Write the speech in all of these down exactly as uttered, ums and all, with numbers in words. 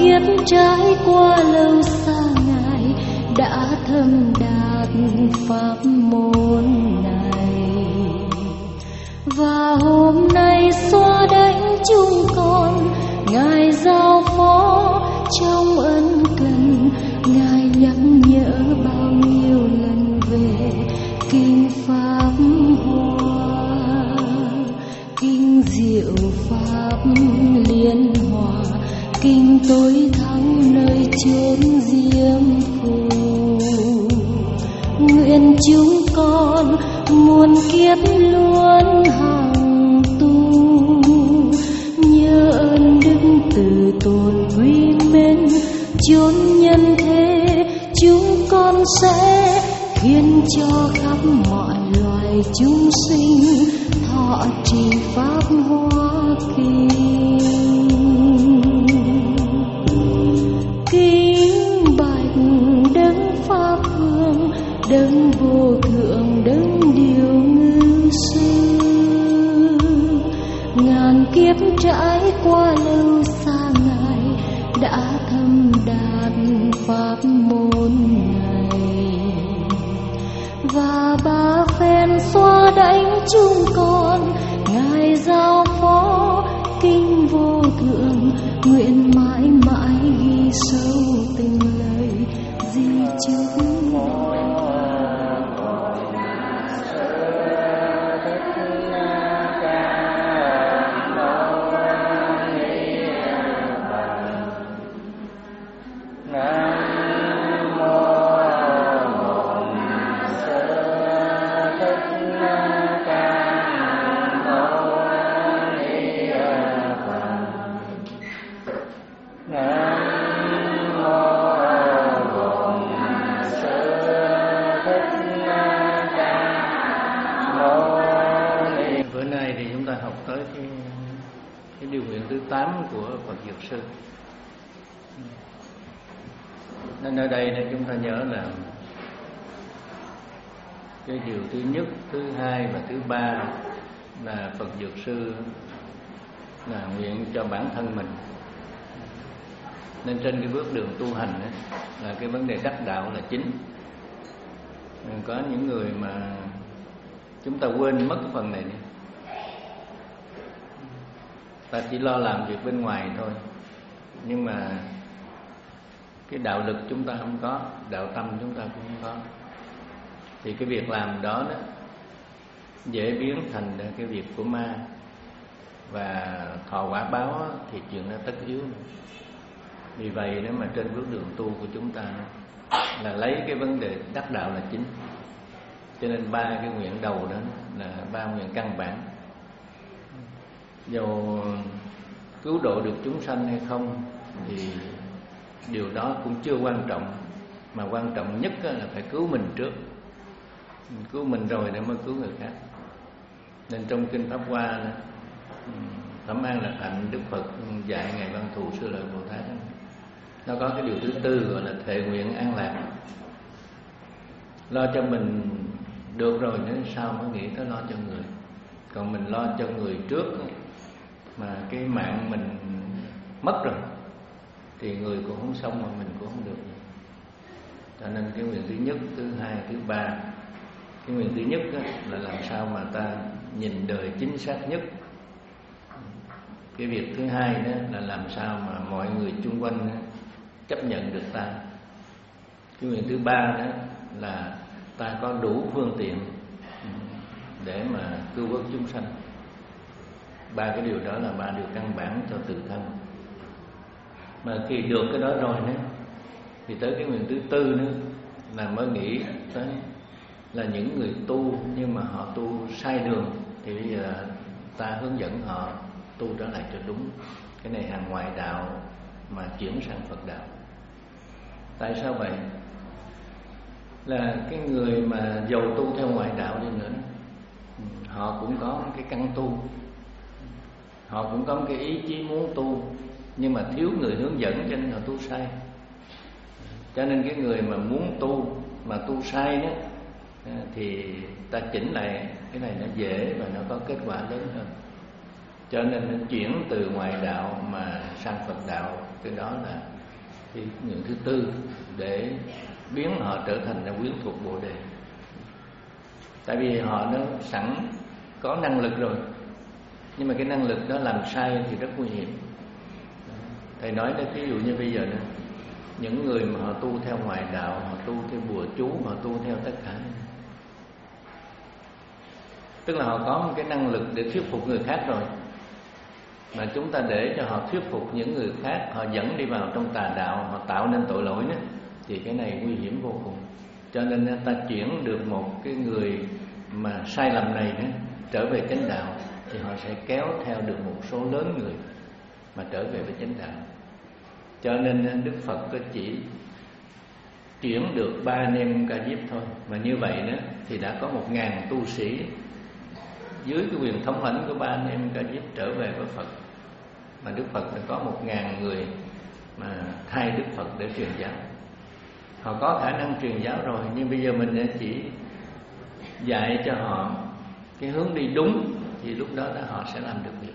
kiếp trải qua lâu xa Ngài đã thâm đạp pháp môn này, và hôm nay xóa đánh chúng con. Ngài giao phó trong ân cần, Ngài nhắc nhở bao nhiêu lần về kinh pháp hoa, kinh diệu pháp liên hòa, kinh tối thắng nơi chốn diêm phù. Nguyện chúng con muôn kiếp luôn hằng tu, nhớ ơn đức từ tốn quý mến chốn nhân thế. Chúng con sẽ khiến cho khắp mọi loài chúng sinh thọ trì pháp hoa kinh. Kính bạch đấng pháp vương, đấng vô thượng, đấng điều ngự sư. Ngàn kiếp trải qua lâu xa Ngài đã thâm đạp pháp môn này, và ba phen xóa đánh chúng con. Ngài giao phó kinh vô thượng, nguyện mãi mãi ghi sâu tình lời di chúc. Nên ở đây nên chúng ta nhớ là cái điều thứ nhất, thứ hai và thứ ba là Phật Dược Sư là nguyện cho bản thân mình. Nên trên cái bước đường tu hành ấy, là cái vấn đề đắc đạo là chính. Có những người mà chúng ta quên mất phần này đi. Ta chỉ lo làm việc bên ngoài thôi, nhưng mà cái đạo lực chúng ta không có, đạo tâm chúng ta cũng không có, thì cái việc làm đó, đó dễ biến thành cái việc của ma, và thọ quả báo thì chuyện đó tất yếu. Vì vậy nếu mà trên bước đường tu của chúng ta là lấy cái vấn đề đắc đạo là chính, cho nên ba cái nguyện đầu đó là ba nguyện căn bản. Dù cứu độ được chúng sanh hay không thì điều đó cũng chưa quan trọng, mà quan trọng nhất là phải cứu mình trước. Mình cứu mình rồi để mới cứu người khác. Nên trong kinh Pháp Hoa, Thẩm An Lạc Hạnh Đức Phật dạy Ngài Văn Thù Sư Lợi Bồ Tát, nó có cái điều thứ tư gọi là thệ nguyện an lạc. Lo cho mình được rồi nữa sao mới nghĩ tới lo cho người. Còn mình lo cho người trước mà cái mạng mình mất rồi thì người cũng không xong mà mình cũng không được. Cho nên cái nguyện thứ nhất, thứ hai, thứ ba. Cái nguyện thứ nhất là làm sao mà ta nhìn đời chính xác nhất. Cái việc thứ hai đó là làm sao mà mọi người chung quanh chấp nhận được ta. Cái nguyện thứ ba đó là ta có đủ phương tiện để mà cứu vớt chúng sanh. Ba cái điều đó là ba điều căn bản cho tự thân. Mà khi được cái đó rồi nữa thì tới cái nguyện thứ tư nữa là mới nghĩ tới là những người tu nhưng mà họ tu sai đường, thì bây giờ ta hướng dẫn họ tu trở lại cho đúng. Cái này hàng ngoại đạo mà chuyển sang Phật đạo. Tại sao vậy? Là cái người mà giàu tu theo ngoại đạo đi nữa, họ cũng có cái căn tu, họ cũng có cái ý chí muốn tu, nhưng mà thiếu người hướng dẫn cho nên họ tu sai. Cho nên cái người mà muốn tu mà tu sai đó thì ta chỉnh lại cái này nó dễ và nó có kết quả lớn hơn. Cho nên nó chuyển từ ngoại đạo mà sang Phật đạo. Cái đó là cái nguyện thứ tư, để biến họ trở thành là quyến thuộc Bồ Đề. Tại vì họ nó sẵn có năng lực rồi, nhưng mà cái năng lực đó làm sai thì rất nguy hiểm. Thầy nói đó, ví dụ như bây giờ đó, những người mà họ tu theo ngoại đạo, họ tu theo bùa chú, họ tu theo tất cả, tức là họ có một cái năng lực để thuyết phục người khác rồi, mà chúng ta để cho họ thuyết phục những người khác, họ dẫn đi vào trong tà đạo, họ tạo nên tội lỗi đó, thì cái này nguy hiểm vô cùng. Cho nên ta chuyển được một cái người mà sai lầm này đó, trở về chánh đạo, thì họ sẽ kéo theo được một số lớn người mà trở về với chánh đạo. Cho nên Đức Phật có chỉ chuyển được ba anh em Ca Diếp thôi, mà như vậy đó thì đã có một ngàn tu sĩ dưới cái quyền thống lãnh của ba anh em Ca Diếp trở về với Phật. Mà Đức Phật đã có một ngàn người mà thay Đức Phật để truyền giáo. Họ có khả năng truyền giáo rồi, nhưng bây giờ mình chỉ dạy cho họ cái hướng đi đúng, thì lúc đó, đó họ sẽ làm được việc.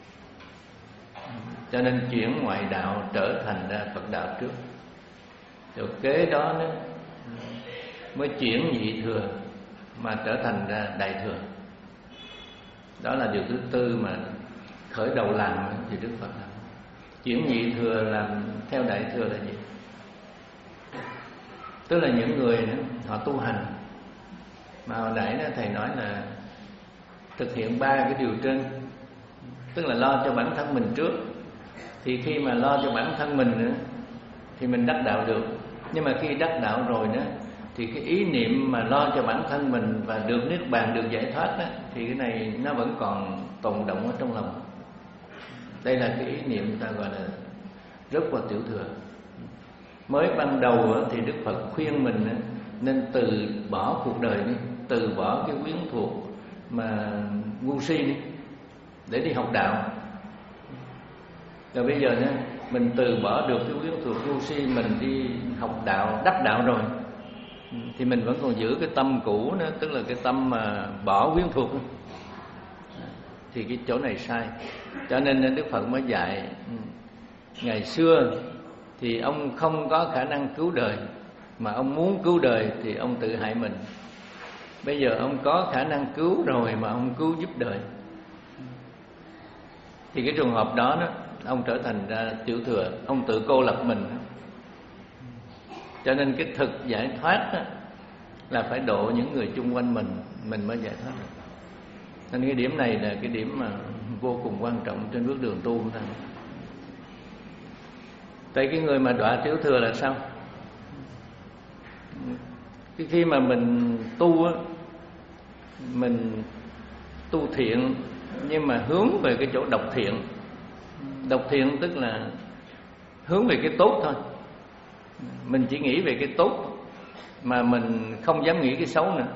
Cho nên chuyển ngoại đạo trở thành ra Phật đạo trước, rồi kế đó nó mới chuyển nhị thừa mà trở thành ra đại thừa. Đó là điều thứ tư mà khởi đầu làm thì Đức Phật làm. Chuyển nhị thừa làm theo đại thừa là gì? Tức là những người đó, họ tu hành mà hồi nãy đó thầy nói là thực hiện ba cái điều trên, tức là lo cho bản thân mình trước. Thì khi mà lo cho bản thân mình nữa, thì mình đắc đạo được. Nhưng mà khi đắc đạo rồi nữa, thì cái ý niệm mà lo cho bản thân mình và được niết bàn, được giải thoát đó, thì cái này nó vẫn còn tồn động ở trong lòng. Đây là cái ý niệm ta gọi là rất vào tiểu thừa. Mới ban đầu thì Đức Phật khuyên mình nên từ bỏ cuộc đời đi, từ bỏ cái quyến thuộc mà ngu si đi, để đi học đạo. Rồi bây giờ nữa, mình từ bỏ được cái quyến thuộc ngu si, mình đi học đạo, đắc đạo rồi, thì mình vẫn còn giữ cái tâm cũ nữa, tức là cái tâm mà bỏ quyến thuộc. Thì cái chỗ này sai. Cho nên Đức Phật mới dạy, ngày xưa thì ông không có khả năng cứu đời, mà ông muốn cứu đời thì ông tự hại mình. Bây giờ ông có khả năng cứu rồi mà ông cứu giúp đời, thì cái trường hợp đó, đó ông trở thành ra tiểu thừa, ông tự cô lập mình. Cho nên cái thực giải thoát đó, là phải độ những người chung quanh mình, mình mới giải thoát được. Nên cái điểm này là cái điểm mà vô cùng quan trọng trên bước đường tu của ta. Tại cái người mà đọa tiểu thừa là sao? Cái khi mà mình tu á, mình tu thiện nhưng mà hướng về cái chỗ độc thiện. Độc thiện tức là hướng về cái tốt thôi. Mình chỉ nghĩ về cái tốt mà mình không dám nghĩ cái xấu nữa.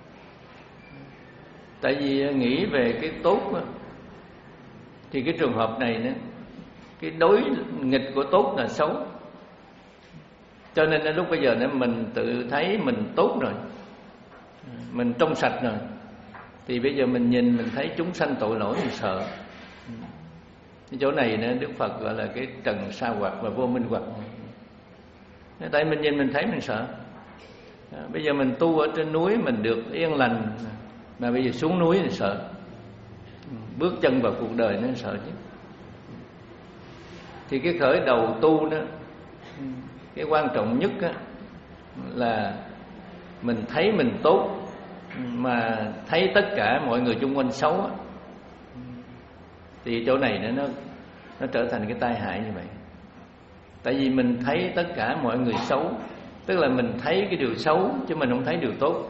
Tại vì nghĩ về cái tốt đó, thì cái trường hợp này nữa, cái đối nghịch của tốt là xấu. Cho nên đến lúc bây giờ nữa mình tự thấy mình tốt rồi, mình trong sạch rồi, thì bây giờ mình nhìn mình thấy chúng sanh tội lỗi mình sợ. Cái chỗ này nữa Đức Phật gọi là cái trần sa hoặc và vô minh hoặc. Tại mình nhìn mình thấy mình sợ. Bây giờ mình tu ở trên núi mình được yên lành, mà bây giờ xuống núi thì sợ. Bước chân vào cuộc đời nó sợ chứ. Thì cái khởi đầu tu đó, cái quan trọng nhất á, là mình thấy mình tốt mà thấy tất cả mọi người xung quanh xấu á, thì chỗ này nó nó trở thành cái tai hại như vậy. Tại vì mình thấy tất cả mọi người xấu, tức là mình thấy cái điều xấu chứ mình không thấy điều tốt.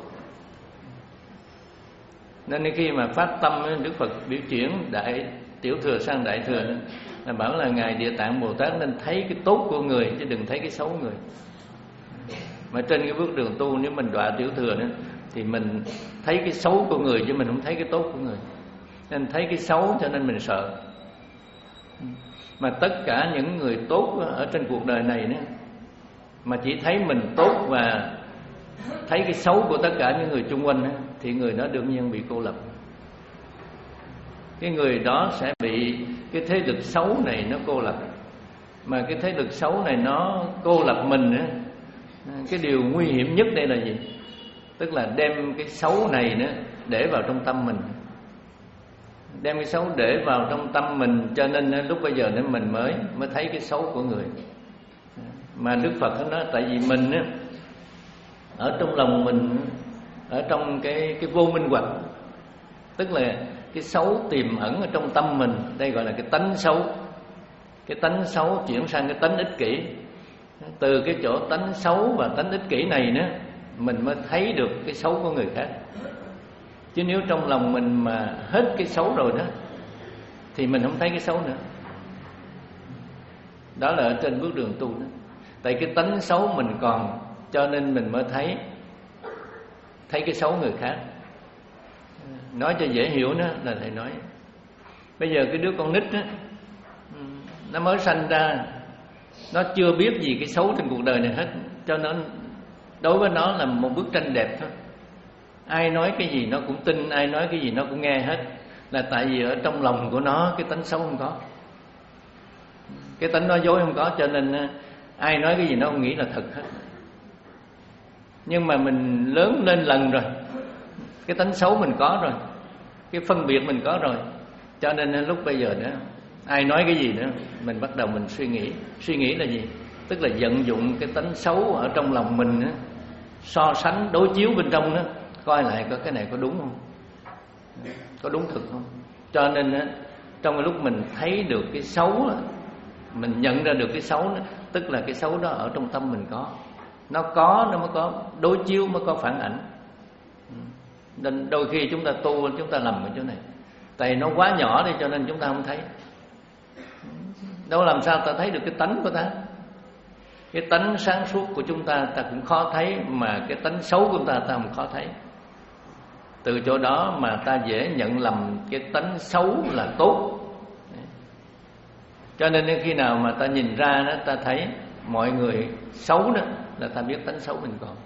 Nên khi mà phát tâm, Đức Phật biểu chuyển đại tiểu thừa sang đại thừa đó, là bảo là ngài Địa Tạng Bồ Tát nên thấy cái tốt của người chứ đừng thấy cái xấu của người. Mà trên cái bước đường tu, nếu mình đọa tiểu thừa đó, thì mình thấy cái xấu của người chứ mình không thấy cái tốt của người. Nên thấy cái xấu cho nên mình sợ. Mà tất cả những người tốt ở trên cuộc đời này đó, mà chỉ thấy mình tốt và thấy cái xấu của tất cả những người chung quanh đó, thì người đó đương nhiên bị cô lập. Cái người đó sẽ bị cái thế lực xấu này nó cô lập. Mà cái thế lực xấu này nó cô lập mình á. Cái điều nguy hiểm nhất đây là gì? Tức là đem cái xấu này nữa để vào trong tâm mình. Đem cái xấu để vào trong tâm mình, cho nên lúc bây giờ nên mình mới mới thấy cái xấu của người. Mà Đức Phật nó nói tại vì mình á, ở trong lòng mình, ở trong cái cái vô minh hoặc, tức là cái xấu tiềm ẩn ở trong tâm mình, đây gọi là cái tánh xấu. Cái tánh xấu chuyển sang cái tánh ích kỷ. Từ cái chỗ tánh xấu và tánh ích kỷ này nữa, mình mới thấy được cái xấu của người khác. Chứ nếu trong lòng mình mà hết cái xấu rồi đó thì mình không thấy cái xấu nữa. Đó là ở trên bước đường tu đó. Tại cái tánh xấu mình còn, cho nên mình mới thấy thấy cái xấu người khác. Nói cho dễ hiểu đó là thầy nói, bây giờ cái đứa con nít đó, nó mới sanh ra, nó chưa biết gì cái xấu trên cuộc đời này hết, cho nên đối với nó là một bức tranh đẹp thôi. Ai nói cái gì nó cũng tin, ai nói cái gì nó cũng nghe hết. Là tại vì ở trong lòng của nó cái tánh xấu không có, cái tánh nói dối không có, cho nên ai nói cái gì nó không nghĩ là thật hết. Nhưng mà mình lớn lên lần rồi, cái tánh xấu mình có rồi, cái phân biệt mình có rồi, cho nên lúc bây giờ nữa ai nói cái gì nữa mình bắt đầu mình suy nghĩ. Suy nghĩ là gì? Tức là vận dụng cái tánh xấu ở trong lòng mình nữa, so sánh đối chiếu bên trong đó, coi lại có cái này có đúng không, có đúng thực không. Cho nên á, trong cái lúc mình thấy được cái xấu á, mình nhận ra được cái xấu đó, tức là cái xấu đó ở trong tâm mình có. Nó có nó mới có đối chiếu, mới có phản ảnh. Nên đôi khi chúng ta tu chúng ta lầm ở chỗ này, tại nó quá nhỏ đi cho nên chúng ta không thấy. Đâu làm sao ta thấy được cái tánh của ta? Cái tánh sáng suốt của chúng ta ta cũng khó thấy, mà cái tánh xấu của ta ta không khó thấy. Từ chỗ đó mà ta dễ nhận lầm cái tánh xấu là tốt. Cho nên khi nào mà ta nhìn ra đó, ta thấy mọi người xấu đó, là ta biết tánh xấu mình còn.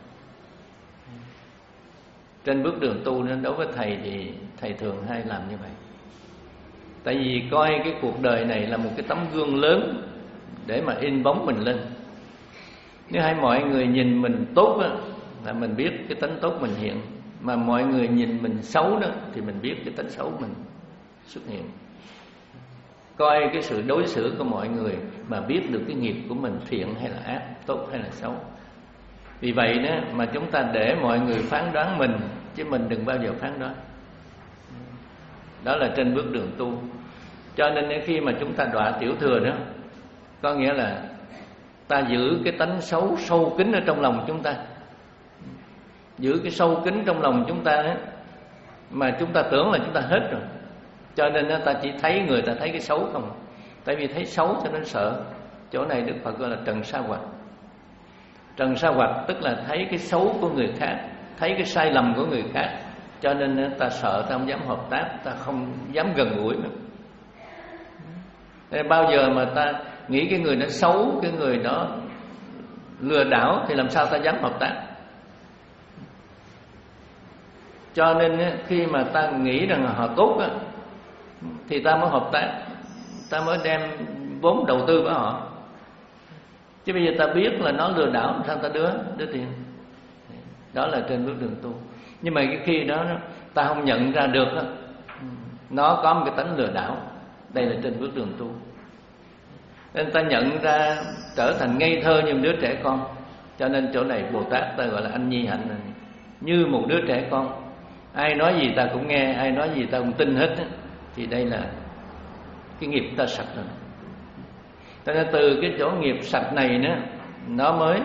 Trên bước đường tu nên đối với thầy thì thầy thường hay làm như vậy. Tại vì coi cái cuộc đời này là một cái tấm gương lớn để mà in bóng mình lên. Nếu hai mọi người nhìn mình tốt đó, là mình biết cái tánh tốt mình hiện. Mà mọi người nhìn mình xấu đó thì mình biết cái tánh xấu mình xuất hiện. Coi cái sự đối xử của mọi người mà biết được cái nghiệp của mình thiện hay là ác, tốt hay là xấu. Vì vậy đó mà chúng ta để mọi người phán đoán mình, chứ mình đừng bao giờ phán đoán. Đó là trên bước đường tu. Cho nên khi mà chúng ta đọa tiểu thừa đó, có nghĩa là ta giữ cái tánh xấu sâu kín ở trong lòng chúng ta. Giữ cái sâu kín trong lòng chúng ta đó, mà chúng ta tưởng là chúng ta hết rồi. Cho nên ta chỉ thấy người ta thấy cái xấu không. Tại vì thấy xấu cho nên sợ. Chỗ này Đức Phật gọi là trần sa hoặc. Trần sa hoặc tức là thấy cái xấu của người khác, thấy cái sai lầm của người khác, cho nên ta sợ, ta không dám hợp tác, ta không dám gần gũi nữa. Nên bao giờ mà ta nghĩ cái người đó xấu, cái người đó lừa đảo, thì làm sao ta dám hợp tác. Cho nên khi mà ta nghĩ rằng họ tốt á, thì ta mới hợp tác, ta mới đem vốn đầu tư với họ. Chứ bây giờ ta biết là nó lừa đảo, làm sao ta đưa đưa tiền. Đó là trên bước đường tu. Nhưng mà cái khi đó ta không nhận ra được đó, nó có một cái tánh lừa đảo. Đây là trên bước đường tu. Nên ta nhận ra trở thành ngây thơ như một đứa trẻ con. Cho nên chỗ này Bồ Tát ta gọi là anh nhi hạnh này. Như một đứa trẻ con, ai nói gì ta cũng nghe, ai nói gì ta cũng tin hết. Thì đây là cái nghiệp ta sạch rồi. Cho nên từ cái chỗ nghiệp sạch này nữa, nó mới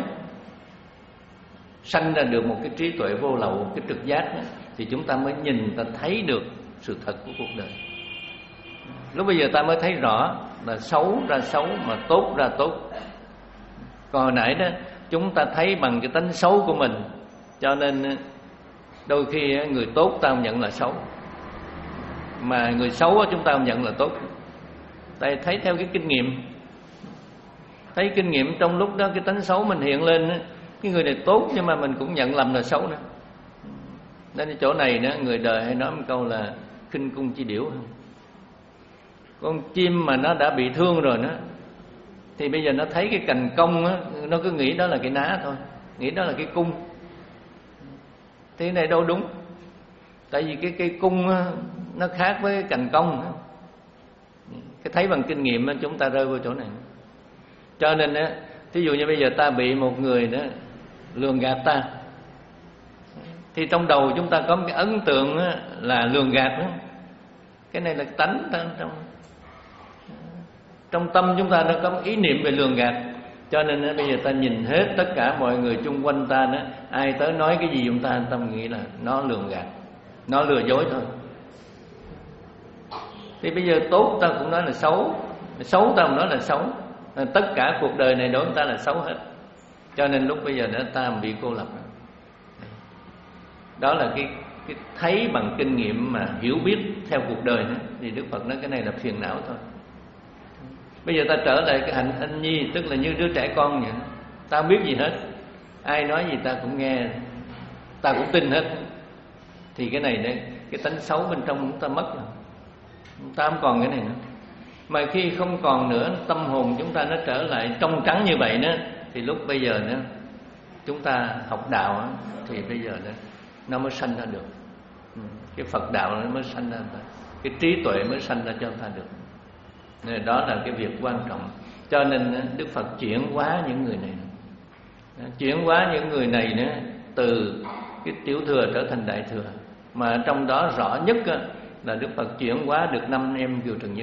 sanh ra được một cái trí tuệ vô lậu, cái trực giác đó, thì chúng ta mới nhìn, ta thấy được sự thật của cuộc đời. Lúc bây giờ ta mới thấy rõ là xấu ra xấu, mà tốt ra tốt. Còn hồi nãy đó chúng ta thấy bằng cái tánh xấu của mình, cho nên đôi khi người tốt ta không nhận là xấu, mà người xấu chúng ta không nhận là tốt. Tại thấy theo cái kinh nghiệm, thấy kinh nghiệm trong lúc đó cái tánh xấu mình hiện lên, cái người này tốt nhưng mà mình cũng nhận lầm là xấu nữa. Nên chỗ này đó, người đời hay nói một câu là khinh cung chi điểu. Con chim mà nó đã bị thương rồi đó, Thì bây giờ nó thấy cái cành công á, nó cứ nghĩ đó là cái ná thôi, nghĩ đó là cái cung. Thế này đâu đúng. Tại vì cái cây cung á, nó khác với cành công. Cái thấy bằng kinh nghiệm á, chúng ta rơi vào chỗ này. Cho nên á, thí dụ như bây giờ ta bị một người đó lường gạt ta, thì trong đầu chúng ta có một cái ấn tượng á, là lường gạt đó. Cái này là tánh ta, trong trong tâm chúng ta nó có một ý niệm về lường gạt. Cho nên á, bây giờ ta nhìn hết tất cả mọi người chung quanh ta đó, ai tới nói cái gì chúng ta tâm nghĩ là nó lường gạt, nó lừa dối thôi. Thì bây giờ tốt ta cũng nói là xấu, xấu ta cũng nói là xấu. Tất cả cuộc đời này đối với ta là xấu hết. Cho nên lúc bây giờ nữa ta bị cô lập. Đó là cái, cái thấy bằng kinh nghiệm mà hiểu biết theo cuộc đời nữa. Thì Đức Phật nói cái này là phiền não thôi. Bây giờ ta trở lại cái hạnh anh nhi, tức là như đứa trẻ con vậy. Ta không biết gì hết, ai nói gì ta cũng nghe, ta cũng tin hết. Thì cái này đấy, cái tánh xấu bên trong chúng ta mất rồi. Ta không còn cái này nữa. Mà khi không còn nữa, tâm hồn chúng ta nó trở lại trong trắng như vậy nữa, thì lúc bây giờ nữa chúng ta học đạo thì bây giờ nữa nó mới sanh ra được. Cái Phật đạo nó mới sanh ra, cái trí tuệ mới sanh ra cho ta được. Nên đó là cái việc quan trọng. Cho nên Đức Phật chuyển hóa những người này, chuyển hóa những người này nữa từ cái tiểu thừa trở thành đại thừa. Mà trong đó rõ nhất là Đức Phật chuyển hóa được năm em Kiều Trần Như.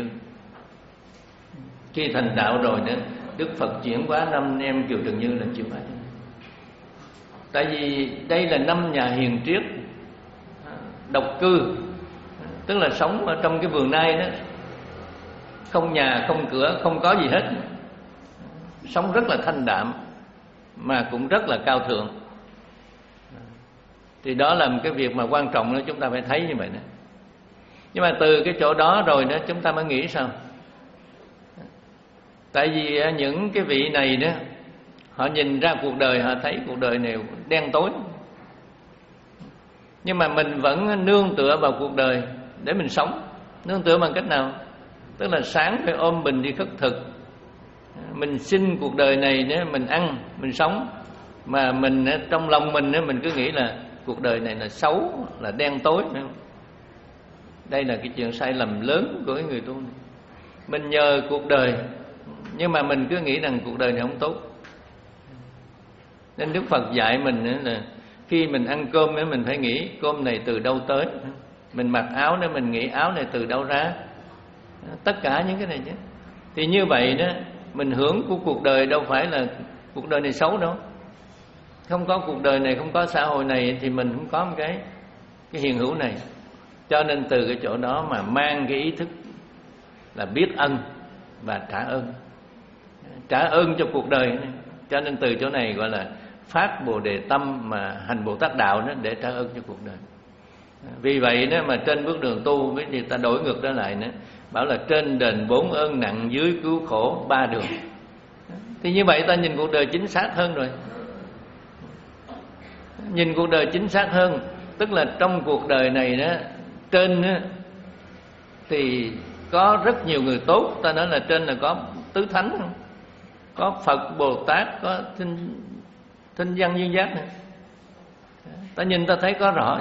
Khi thành đạo rồi nữa, Đức Phật chuyển hóa năm em Kiều Trần Như là chịu hóa. Tại vì đây là năm nhà hiền triết độc cư, tức là sống ở trong cái vườn nai đó, không nhà, không cửa, không có gì hết, sống rất là thanh đạm mà cũng rất là cao thượng. Thì đó là một cái việc mà quan trọng đó, chúng ta phải thấy như vậy đó. Nhưng mà từ cái chỗ đó rồi đó, chúng ta mới nghĩ sao? Tại vì những cái vị này đó, họ nhìn ra cuộc đời, họ thấy cuộc đời này đen tối. Nhưng mà mình vẫn nương tựa vào cuộc đời để mình sống. Nương tựa bằng cách nào? Tức là sáng phải ôm bình đi khất thực. Mình xin cuộc đời này nữa, mình ăn, mình sống. Mà mình trong lòng mình mình cứ nghĩ là cuộc đời này là xấu, là đen tối. Đây là cái chuyện sai lầm lớn của người tu. Mình nhờ cuộc đời, nhưng mà mình cứ nghĩ rằng cuộc đời này không tốt. Nên Đức Phật dạy mình là khi mình ăn cơm mình phải nghĩ cơm này từ đâu tới. Mình mặc áo nữa mình nghĩ áo này từ đâu ra. Tất cả những cái này chứ. Thì như vậy đó, mình hưởng của cuộc đời đâu phải là cuộc đời này xấu đâu. Không có cuộc đời này, không có xã hội này thì mình không có một cái cái hiện hữu này. Cho nên từ cái chỗ đó mà mang cái ý thức là biết ân và trả ơn. Trả ơn cho cuộc đời này. Cho nên từ chỗ này gọi là phát Bồ Đề tâm mà hành Bồ Tát đạo đó, để trả ơn cho cuộc đời. Vì vậy đó mà trên bước đường tu với thì ta đổi ngược trở lại nữa, bảo là trên đền bốn ơn nặng, dưới cứu khổ ba đường. Thì như vậy ta nhìn cuộc đời chính xác hơn rồi. Nhìn cuộc đời chính xác hơn, tức là trong cuộc đời này đó, trên đó, thì có rất nhiều người tốt. Ta nói là trên là có tứ thánh, có Phật, Bồ Tát, có thinh, thinh văn duyên giác. Ta nhìn ta thấy có rõ.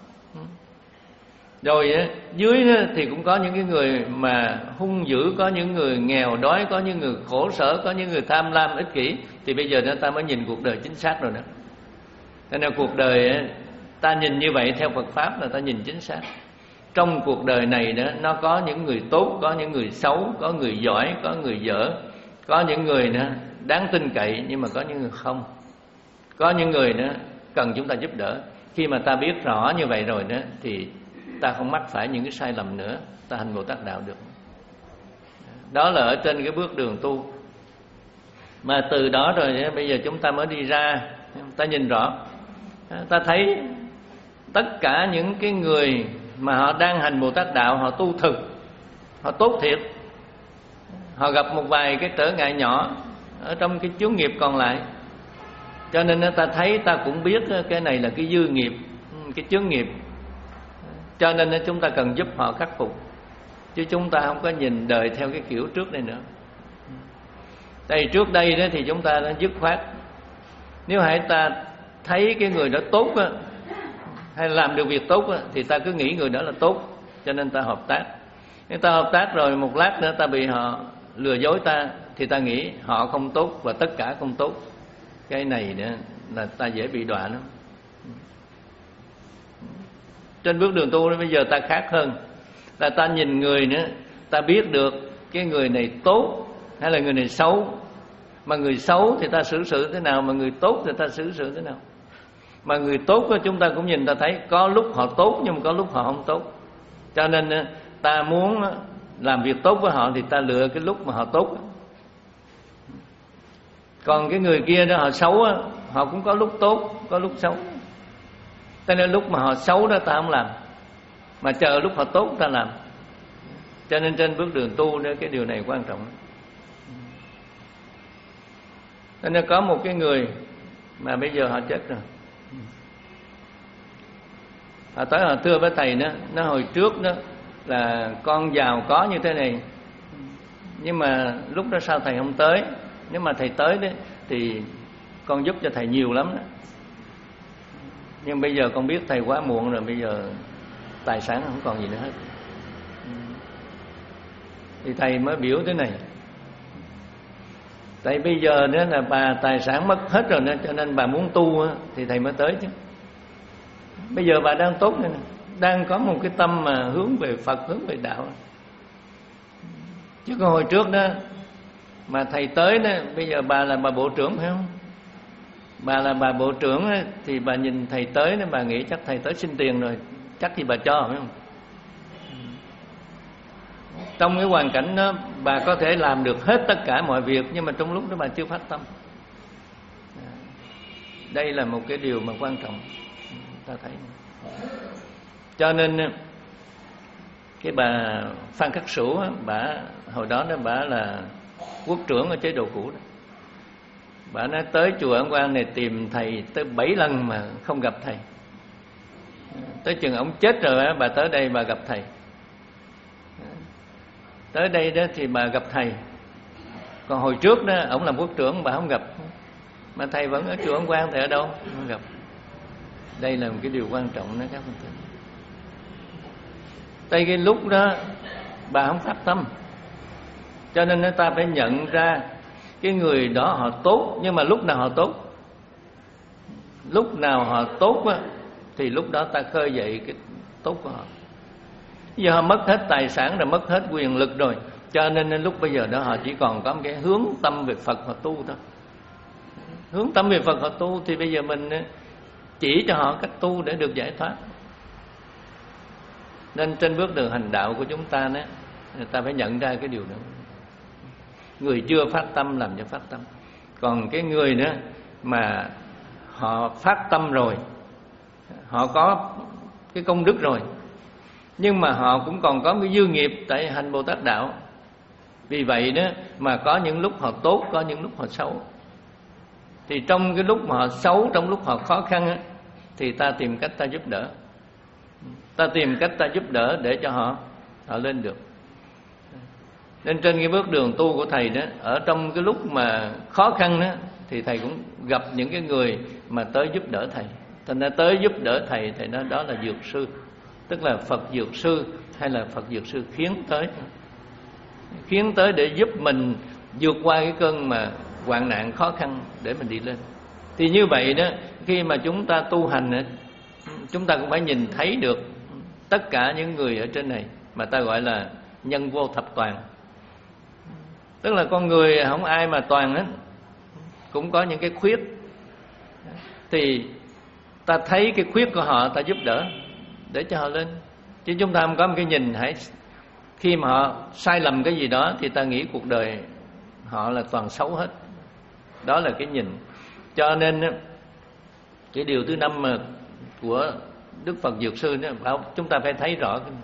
Rồi dưới thì cũng có những cái người mà hung dữ, có những người nghèo đói, có những người khổ sở, có những người tham lam ích kỷ. Thì bây giờ ta mới nhìn cuộc đời chính xác rồi đó. Thế nên cuộc đời ta nhìn như vậy theo Phật Pháp là ta nhìn chính xác. Trong cuộc đời này đó, nó có những người tốt, có những người xấu, có người giỏi, có người dở, có những người đó đáng tin cậy, nhưng mà có những người không. Có những người đó cần chúng ta giúp đỡ. Khi mà ta biết rõ như vậy rồi đó, thì ta không mắc phải những cái sai lầm nữa, ta hành Bồ Tát đạo được. Đó là ở trên cái bước đường tu. Mà từ đó rồi đó, bây giờ chúng ta mới đi ra, ta nhìn rõ, ta thấy tất cả những cái người mà họ đang hành Bồ Tát đạo, họ tu thực, họ tốt thiệt. Họ gặp một vài cái trở ngại nhỏ ở trong cái chướng nghiệp còn lại, cho nên ta thấy, ta cũng biết cái này là cái dư nghiệp, cái chướng nghiệp. Cho nên chúng ta cần giúp họ khắc phục, chứ chúng ta không có nhìn đời theo cái kiểu trước này nữa. Tại trước đây đó thì chúng ta đã dứt khoát, nếu hãy ta thấy cái người đó tốt á, hay làm được việc tốt á, thì ta cứ nghĩ người đó là tốt, cho nên ta hợp tác. Nếu ta hợp tác rồi một lát nữa ta bị họ lừa dối ta, thì ta nghĩ họ không tốt và tất cả không tốt. Cái này nữa là ta dễ bị đọa lắm. Trên bước đường tu bây giờ ta khác hơn, là ta nhìn người nữa, ta biết được cái người này tốt hay là người này xấu. Mà người xấu thì ta xử sự thế nào, mà người tốt thì ta xử sự thế nào. Mà người tốt đó, chúng ta cũng nhìn ta thấy có lúc họ tốt nhưng mà có lúc họ không tốt. Cho nên ta muốn làm việc tốt với họ thì ta lựa cái lúc mà họ tốt. Còn cái người kia đó họ xấu đó, họ cũng có lúc tốt, có lúc xấu. Cho nên lúc mà họ xấu đó ta không làm, mà chờ lúc họ tốt ta làm. Cho nên trên bước đường tu đó, cái điều này quan trọng. Cho nên có một cái người mà bây giờ họ chết rồi, họ tới họ thưa với thầy đó, nó hồi trước đó là con giàu có như thế này, nhưng mà lúc đó sao thầy không tới? Nếu mà thầy tới đấy thì con giúp cho thầy nhiều lắm đó. Nhưng bây giờ con biết thầy quá muộn rồi, bây giờ tài sản không còn gì nữa hết. Thì thầy mới biểu thế này: tại bây giờ nữa là bà tài sản mất hết rồi nữa, cho nên bà muốn tu thì thầy mới tới chứ. Bây giờ bà đang tốt này, đang có một cái tâm mà hướng về Phật, hướng về đạo. Chứ còn hồi trước đó mà thầy tới đó, bây giờ bà là bà bộ trưởng phải không? Bà là bà bộ trưởng đó, thì bà nhìn thầy tới đó, bà nghĩ chắc thầy tới xin tiền rồi, chắc gì bà cho phải không? Trong cái hoàn cảnh đó bà có thể làm được hết tất cả mọi việc, nhưng mà trong lúc đó bà chưa phát tâm. Đây là một cái điều mà quan trọng ta thấy. Cho nên cái bà Phan Khắc Sửu, bà hồi đó đó bà là quốc trưởng ở chế độ cũ đó. Bà nói tới chùa Ấn Quang này tìm thầy tới bảy lần mà không gặp thầy. Tới chừng ông chết rồi bà tới đây bà gặp thầy. Tới đây đó thì bà gặp thầy. Còn hồi trước đó ông làm quốc trưởng bà không gặp. Mà thầy vẫn ở chùa Ấn Quang, thầy ở đâu không gặp. Đây là một cái điều quan trọng đó các bạn thấy. Tại cái lúc đó bà không phát tâm, cho nên ta phải nhận ra cái người đó họ tốt, nhưng mà lúc nào họ tốt, lúc nào họ tốt á, thì lúc đó ta khơi dậy cái tốt của họ. Giờ họ mất hết tài sản rồi, mất hết quyền lực rồi, cho nên lúc bây giờ đó họ chỉ còn có một cái hướng tâm về Phật, họ tu thôi. Hướng tâm về Phật, họ tu, thì bây giờ mình chỉ cho họ cách tu để được giải thoát. Nên trên bước đường hành đạo của chúng ta đó, người ta phải nhận ra cái điều đó. Người chưa phát tâm làm cho phát tâm. Còn cái người nữa mà họ phát tâm rồi, họ có cái công đức rồi, nhưng mà họ cũng còn có cái dư nghiệp tại hành Bồ Tát đạo. Vì vậy đó mà có những lúc họ tốt, có những lúc họ xấu. Thì trong cái lúc mà họ xấu, trong lúc họ khó khăn á, thì ta tìm cách ta giúp đỡ. Ta tìm cách ta giúp đỡ để cho họ họ lên được. Nên trên cái bước đường tu của thầy đó, ở trong cái lúc mà khó khăn đó, thì thầy cũng gặp những cái người mà tới giúp đỡ thầy. Thành ra tới giúp đỡ thầy, thầy nói đó là dược sư, tức là Phật dược sư, hay là Phật dược sư khiến tới, khiến tới để giúp mình vượt qua cái cơn mà hoạn nạn khó khăn để mình đi lên. Thì như vậy đó, khi mà chúng ta tu hành, chúng ta cũng phải nhìn thấy được tất cả những người ở trên này mà ta gọi là nhân vô thập toàn. Tức là con người không ai mà toàn hết, cũng có những cái khuyết. Thì ta thấy cái khuyết của họ, ta giúp đỡ để cho họ lên. Chứ chúng ta không có một cái nhìn hãy khi mà họ sai lầm cái gì đó thì ta nghĩ cuộc đời họ là toàn xấu hết. Đó là cái nhìn. Cho nên cái điều thứ năm mà của Đức Phật Dược Sư đó, chúng ta phải thấy rõ cái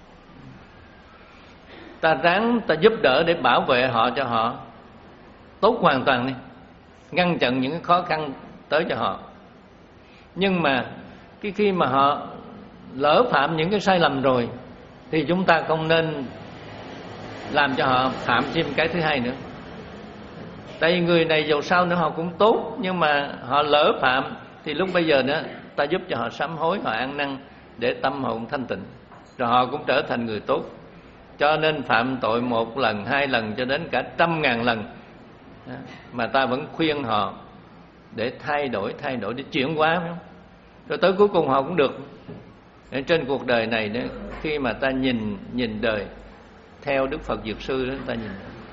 ta ráng ta giúp đỡ để bảo vệ họ cho họ tốt hoàn toàn đi, ngăn chặn những cái khó khăn tới cho họ. Nhưng mà cái khi mà họ lỡ phạm những cái sai lầm rồi thì chúng ta không nên làm cho họ phạm thêm cái thứ hai nữa. Tại vì người này dầu sao nữa họ cũng tốt, nhưng mà họ lỡ phạm thì lúc bây giờ nữa ta giúp cho họ sám hối, họ ăn năn để tâm họ cũng thanh tịnh, rồi họ cũng trở thành người tốt. Cho nên phạm tội một lần, hai lần cho đến cả trăm ngàn lần mà ta vẫn khuyên họ để thay đổi, thay đổi để chuyển hóa, phải không? Rồi tới cuối cùng họ cũng được. Để trên cuộc đời này đó, khi mà ta nhìn nhìn đời theo Đức Phật Dược Sư đó, ta nhìn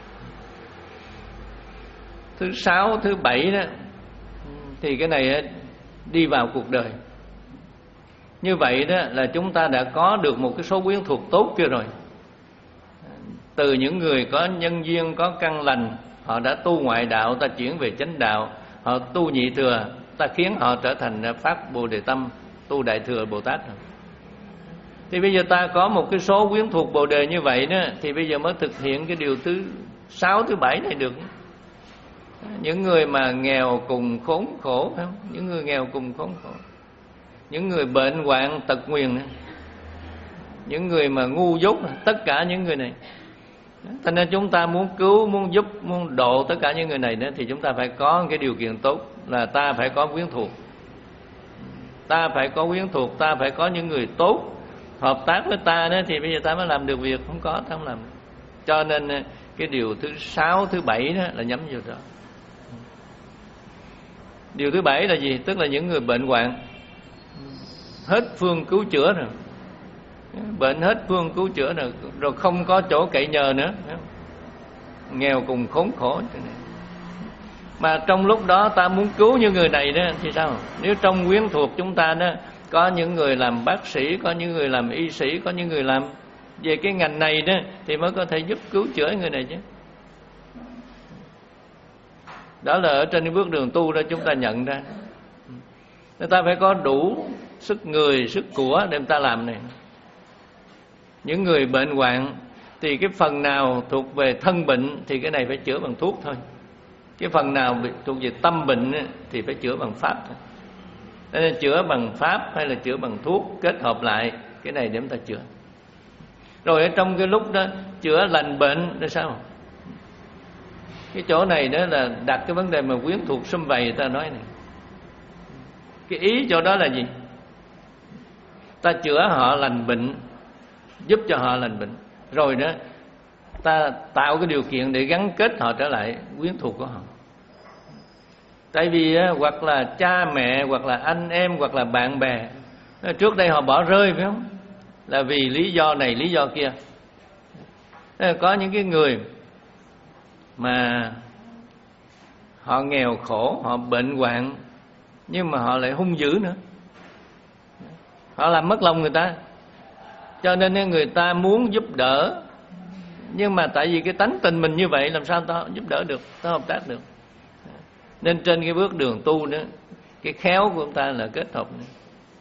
thứ sáu, thứ bảy đó thì cái này đi vào cuộc đời. Như vậy đó là chúng ta đã có được một cái số quyến thuộc tốt kia rồi. Từ những người có nhân duyên, có căn lành, họ đã tu ngoại đạo, ta chuyển về chánh đạo, họ tu nhị thừa, ta khiến họ trở thành phát Bồ Đề Tâm, tu Đại Thừa Bồ Tát rồi. Thì bây giờ ta có một cái số quyến thuộc Bồ Đề như vậy đó, thì bây giờ mới thực hiện cái điều thứ sáu, thứ bảy này được. Những người mà nghèo cùng khốn khổ, phải không? Những người nghèo cùng khốn khổ, những người bệnh hoạn tật nguyền, những người mà ngu dốt, tất cả những người này. Thành nên chúng ta muốn cứu, muốn giúp, muốn độ tất cả những người này đó, thì chúng ta phải có cái điều kiện tốt là ta phải có quyến thuộc. Ta phải có quyến thuộc, ta phải có những người tốt hợp tác với ta đó, thì bây giờ ta mới làm được việc. Không có ta không làm được. Cho nên cái điều thứ sáu, thứ bảy đó là nhắm vô đó. Điều thứ bảy là gì? Tức là những người bệnh hoạn hết phương cứu chữa rồi, bệnh hết phương cứu chữa rồi, rồi không có chỗ cậy nhờ nữa, nghèo cùng khốn khổ. Mà trong lúc đó ta muốn cứu những người này đó thì sao? Nếu trong quyến thuộc chúng ta đó có những người làm bác sĩ, có những người làm y sĩ, có những người làm về cái ngành này đó, thì mới có thể giúp cứu chữa người này chứ. Đó là ở trên cái bước đường tu đó chúng ta nhận ra. Người ta phải có đủ sức người, sức của để người ta làm này. Những người bệnh hoạn thì cái phần nào thuộc về thân bệnh thì cái này phải chữa bằng thuốc thôi. Cái phần nào thuộc về tâm bệnh thì phải chữa bằng pháp thôi. Nên chữa bằng pháp hay là chữa bằng thuốc kết hợp lại, cái này để chúng ta chữa. Rồi ở trong cái lúc đó chữa lành bệnh là sao? Cái chỗ này đó là đặt cái vấn đề mà quyến thuộc sum vầy ta nói này. Cái ý chỗ đó là gì? Ta chữa họ lành bệnh, giúp cho họ lành bệnh, rồi đó ta tạo cái điều kiện để gắn kết họ trở lại quyến thuộc của họ. Tại vì hoặc là cha mẹ, hoặc là anh em, hoặc là bạn bè trước đây họ bỏ rơi, phải không? Là vì lý do này, lý do kia. Có những cái người mà họ nghèo khổ, họ bệnh hoạn, nhưng mà họ lại hung dữ nữa, họ làm mất lòng người ta. Cho nên người ta muốn giúp đỡ, nhưng mà tại vì cái tánh tình mình như vậy, làm sao ta giúp đỡ được, ta hợp tác được. Nên trên cái bước đường tu đó, cái khéo của chúng ta là kết hợp này.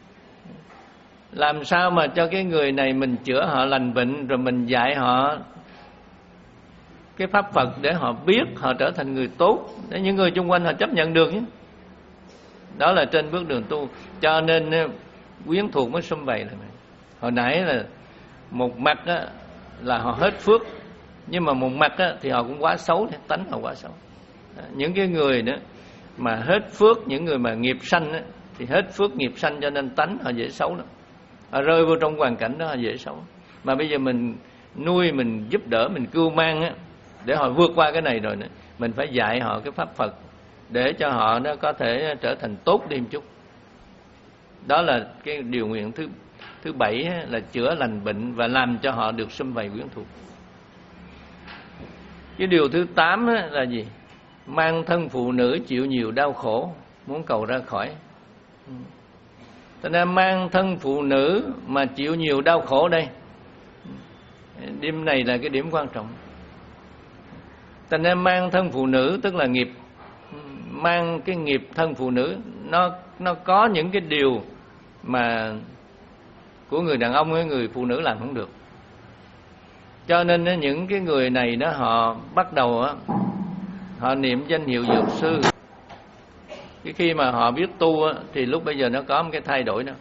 Làm sao mà cho cái người này mình chữa họ lành bệnh, rồi mình dạy họ cái pháp Phật để họ biết, họ trở thành người tốt, để những người xung quanh họ chấp nhận được. Đó là trên bước đường tu. Cho nên quyến thuộc mới sum vầy là này. Hồi nãy là một mặt á, là họ hết phước, nhưng mà một mặt á, thì họ cũng quá xấu, tánh họ quá xấu. Những cái người đó mà hết phước, những người mà nghiệp sanh á, thì hết phước nghiệp sanh, cho nên tánh họ dễ xấu lắm. Họ rơi vô trong hoàn cảnh đó họ dễ xấu. Mà bây giờ mình nuôi, mình giúp đỡ, mình cưu mang á, để họ vượt qua cái này rồi nữa, mình phải dạy họ cái pháp Phật để cho họ nó có thể trở thành tốt thêm chút. Đó là cái điều nguyện thứ thứ bảy, là chữa lành bệnh và làm cho họ được sum vầy quyến thuộc. Cái điều thứ tám là gì? Mang thân phụ nữ chịu nhiều đau khổ, muốn cầu ra khỏi. Cho nên mang thân phụ nữ mà chịu nhiều đau khổ đây, điểm này là cái điểm quan trọng. Cho nên mang thân phụ nữ tức là nghiệp, mang cái nghiệp thân phụ nữ, nó nó có những cái điều mà của người đàn ông với người phụ nữ làm không được. Cho nên những cái người này đó, họ bắt đầu á, họ niệm danh hiệu Dược Sư. Cái khi mà họ biết tu á, thì lúc bây giờ nó có một cái thay đổi đó.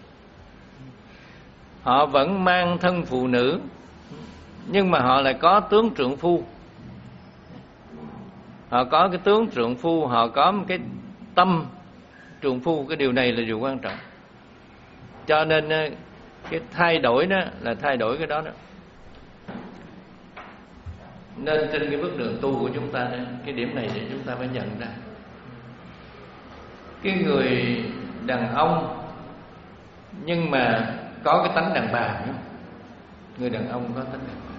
Họ vẫn mang thân phụ nữ, nhưng mà họ lại có tướng trượng phu. họ có cái tướng trượng phu, họ có một cái tâm trượng phu. Cái điều này là điều quan trọng. Cho nên cái thay đổi đó là thay đổi cái đó đó. Nên trên cái bước đường tu của chúng ta đó, cái điểm này thì chúng ta phải nhận ra. Cái người đàn ông nhưng mà có cái tánh đàn bà nữa. Người đàn ông có tánh đàn bà.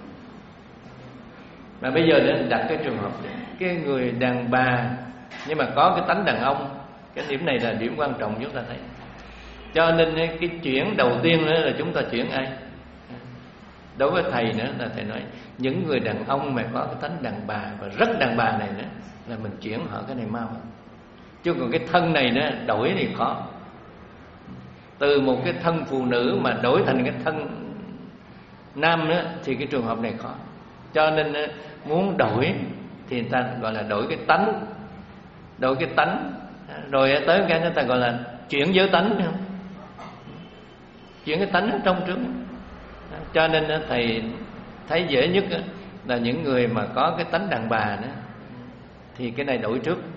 Mà bây giờ để đặt cái trường hợp này, cái người đàn bà nhưng mà có cái tánh đàn ông, cái điểm này là điểm quan trọng chúng ta thấy. Cho nên cái chuyển đầu tiên nữa là chúng ta chuyển ai? Đối với thầy nữa là thầy nói những người đàn ông mà có cái tánh đàn bà và rất đàn bà này nữa là mình chuyển họ cái này mau. Chứ còn cái thân này nữa đổi thì khó. Từ một cái thân phụ nữ mà đổi thành cái thân nam nữa thì cái trường hợp này khó. Cho nên muốn đổi thì người ta gọi là đổi cái tánh. Đổi cái tánh rồi tới cái người ta gọi là chuyển giới tánh. Chuyển cái tánh ở trong trước. Cho nên thầy thấy dễ nhất là những người mà có cái tánh đàn bà nữa thì cái này đổi trước.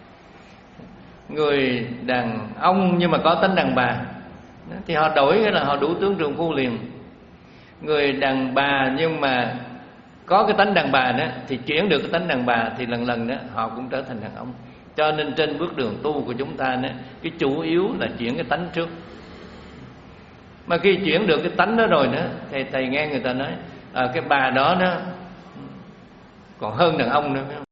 Người đàn ông nhưng mà có tánh đàn bà thì họ đổi cái là họ đủ tướng trượng phu liền. Người đàn bà nhưng mà có cái tánh đàn bà đó thì chuyển được cái tánh đàn bà thì lần lần đó họ cũng trở thành đàn ông. Cho nên trên bước đường tu của chúng ta đó, cái chủ yếu là chuyển cái tánh trước. Mà khi chuyển được cái tánh đó rồi nữa thì thầy nghe người ta nói à, cái bà đó nó còn hơn đàn ông nữa.